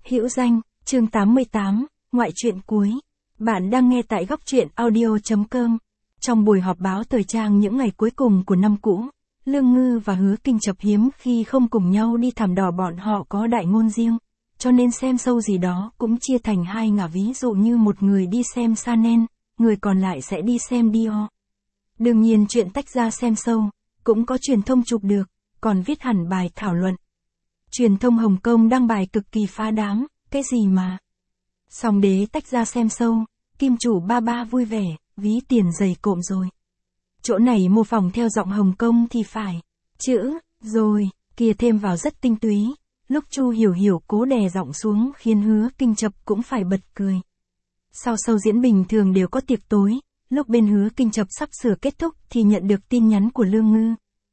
Hữu danh, chương 88, ngoại truyện cuối. Bạn đang nghe tại góc truyện audio.com. Trong buổi họp báo thời trang những ngày cuối cùng của năm cũ, Lương Ngư và Hứa Kinh Chập hiếm khi không cùng nhau đi thảm đỏ, bọn họ có đại ngôn riêng, cho nên xem show gì đó cũng chia thành hai ngả, ví dụ như một người đi xem Chanel, người còn lại sẽ đi xem Dior. Đương nhiên chuyện tách ra xem show, cũng có truyền thông chụp được, còn viết hẳn bài thảo luận. Truyền thông Hồng Kông đăng bài cực kỳ phá đám, cái gì mà Song Đế tách ra xem show, kim chủ ba ba vui vẻ, ví tiền dày cộm rồi. Chỗ này mô phỏng theo giọng Hồng Kông thì phải, chữ, rồi, kia thêm vào rất tinh túy, lúc Chu Hiểu Hiểu cố đè giọng xuống khiến Hứa Kinh Chập cũng phải bật cười. Sau show diễn bình thường đều có tiệc tối, lúc bên Hứa Kinh Chập sắp sửa kết thúc thì nhận được tin nhắn của Lương Ngư.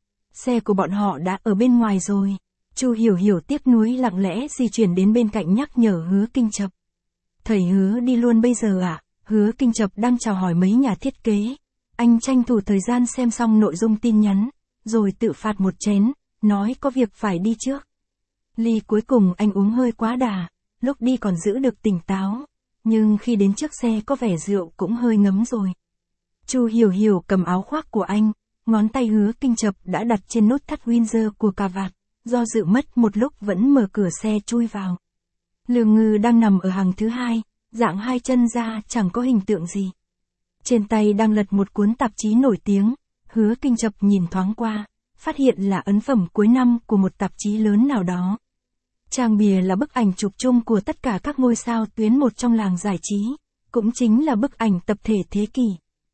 Xe của bọn họ đã ở bên ngoài rồi. Chu Hiểu Hiểu tiếc nuối lặng lẽ di chuyển đến bên cạnh nhắc nhở Hứa Kinh Chập. Thầy Hứa đi luôn bây giờ à? Hứa Kinh Chập đang chào hỏi mấy nhà thiết kế. Anh tranh thủ thời gian xem xong nội dung tin nhắn, rồi tự phạt một chén, nói có việc phải đi trước. Ly cuối cùng anh uống hơi quá đà, lúc đi còn giữ được tỉnh táo, nhưng khi đến trước xe có vẻ rượu cũng hơi ngấm rồi. Chu Hiểu Hiểu cầm áo khoác của anh, ngón tay Hứa Kinh Chập đã đặt trên nút thắt Windsor của cà vạt, do dự mất một lúc vẫn mở cửa xe chui vào. Lương Ngư đang nằm ở hàng thứ hai, dạng hai chân ra chẳng có hình tượng gì. Trên tay đang lật một cuốn tạp chí nổi tiếng, Hứa Kinh Chập nhìn thoáng qua, phát hiện là ấn phẩm cuối năm của một tạp chí lớn nào đó. Trang bìa là bức ảnh chụp chung của tất cả các ngôi sao tuyến một trong làng giải trí, cũng chính là bức ảnh tập thể thế kỷ.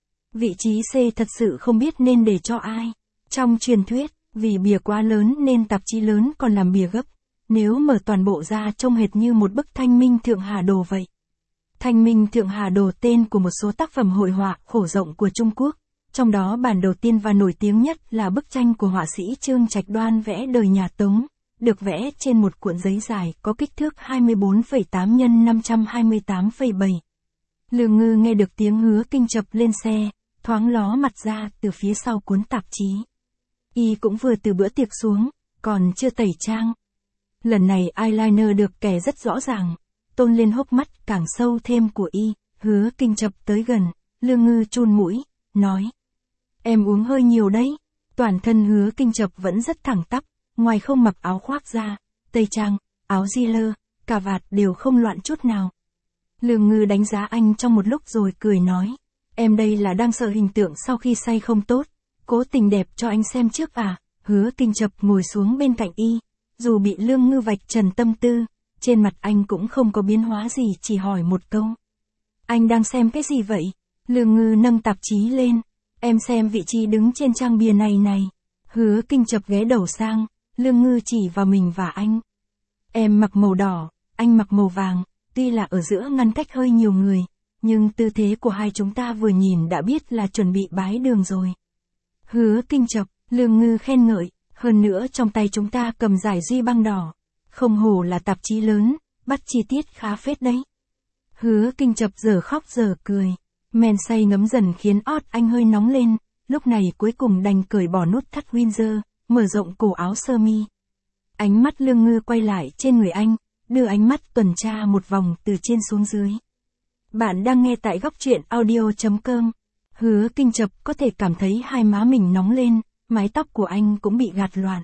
Vị trí C thật sự không biết nên để cho ai. Trong truyền thuyết, vì bìa quá lớn nên tạp chí lớn còn làm bìa gấp, nếu mở toàn bộ ra trông hệt như một bức Thanh Minh Thượng Hà Đồ vậy. Thanh Minh Thượng Hà Đồ tên của một số tác phẩm hội họa khổ rộng của Trung Quốc, trong đó bản đầu tiên và nổi tiếng nhất là bức tranh của họa sĩ Trương Trạch Đoan vẽ đời nhà Tống, được vẽ trên một cuộn giấy dài có kích thước 24,8 x 528,7. Lương Ngư nghe được tiếng Hứa Kinh Chập lên xe, thoáng ló mặt ra từ phía sau cuốn tạp chí. Y cũng vừa từ bữa tiệc xuống, còn chưa tẩy trang. Lần này eyeliner được kẻ rất rõ ràng, tôn lên hốc mắt càng sâu thêm của Y. Hứa Kinh Chập tới gần, Lương Ngư chun mũi, nói: Em uống hơi nhiều đấy. Toàn thân Hứa Kinh Chập vẫn rất thẳng tắp, ngoài không mặc áo khoác ra, tây trang, áo jean, cà vạt đều không loạn chút nào. Lương Ngư đánh giá anh trong một lúc rồi cười nói: Em đây là đang sợ hình tượng sau khi say không tốt, cố tình đẹp cho anh xem trước à? Hứa Kinh Chập ngồi xuống bên cạnh Y, dù bị Lương Ngư vạch trần tâm tư, trên mặt anh cũng không có biến hóa gì, chỉ hỏi một câu: Anh đang xem cái gì vậy? Lương Ngư nâng tạp chí lên: Em xem vị trí đứng trên trang bìa này này. Hứa Kinh Chập ghé đầu sang, Lương Ngư chỉ vào mình và anh: Em mặc màu đỏ, anh mặc màu vàng, tuy là ở giữa ngăn cách hơi nhiều người, nhưng tư thế của hai chúng ta vừa nhìn đã biết là chuẩn bị bái đường rồi. Hứa Kinh Chập, Lương Ngư khen ngợi, hơn nữa trong tay chúng ta cầm giải duy băng đỏ, không hổ là tạp chí lớn, bắt chi tiết khá phết đấy. Hứa Kinh Chập giờ khóc giờ cười, men say ngấm dần khiến ót anh hơi nóng lên, lúc này cuối cùng đành cởi bỏ nút thắt Windsor, mở rộng cổ áo sơ mi. Ánh mắt Lương Ngư quay lại trên người anh, đưa ánh mắt tuần tra một vòng từ trên xuống dưới. Bạn đang nghe tại góc truyện audio.com. Hứa Kinh Chập có thể cảm thấy hai má mình nóng lên, mái tóc của anh cũng bị gạt loạn.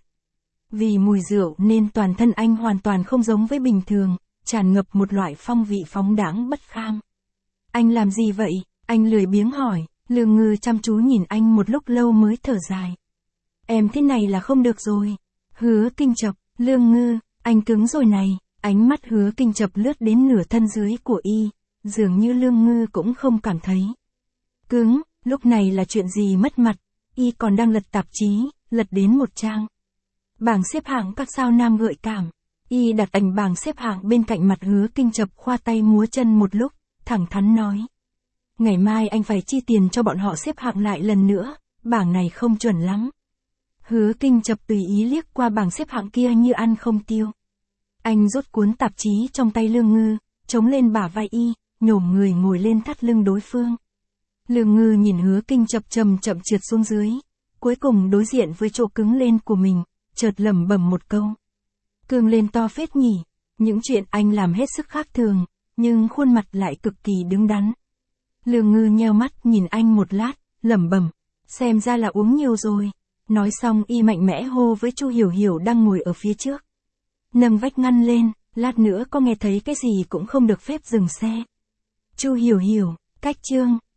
Vì mùi rượu nên toàn thân anh hoàn toàn không giống với bình thường, tràn ngập một loại phong vị phóng đãng bất kham. Anh làm gì vậy? Anh lười biếng hỏi. Lương Ngư chăm chú nhìn anh một lúc lâu mới thở dài. Em thế này là không được rồi. Hứa Kinh Chập, Lương Ngư, anh cứng rồi này. Ánh mắt Hứa Kinh Chập lướt đến nửa thân dưới của Y, dường như Lương Ngư cũng không cảm thấy cứng, lúc này là chuyện gì mất mặt. Y còn đang lật tạp chí, lật đến một trang. Bảng xếp hạng các sao nam gợi cảm. Y đặt ảnh bảng xếp hạng bên cạnh mặt Hứa Kinh Chập, khoa tay múa chân một lúc, thẳng thắn nói: Ngày mai anh phải chi tiền cho bọn họ xếp hạng lại lần nữa, bảng này không chuẩn lắm. Hứa Kinh Chập tùy ý liếc qua bảng xếp hạng kia như ăn không tiêu. Anh rút cuốn tạp chí trong tay Lương Ngư, chống lên bả vai Y, nhổm người ngồi lên thắt lưng đối phương. Lương Ngư nhìn Hứa Kinh Chập chậm chậm trượt xuống dưới, cuối cùng đối diện với chỗ cứng lên của mình, chợt lẩm bẩm một câu: Cương lên to phết nhỉ. Những chuyện anh làm hết sức khác thường, nhưng khuôn mặt lại cực kỳ đứng đắn. Lương Ngư nheo mắt nhìn anh một lát, lẩm bẩm, xem ra là uống nhiều rồi. Nói xong y mạnh mẽ hô với Chu Hiểu Hiểu đang ngồi ở phía trước. Nâng vách ngăn lên, lát nữa có nghe thấy cái gì cũng không được phép dừng xe. Chu Hiểu Hiểu, cách chương.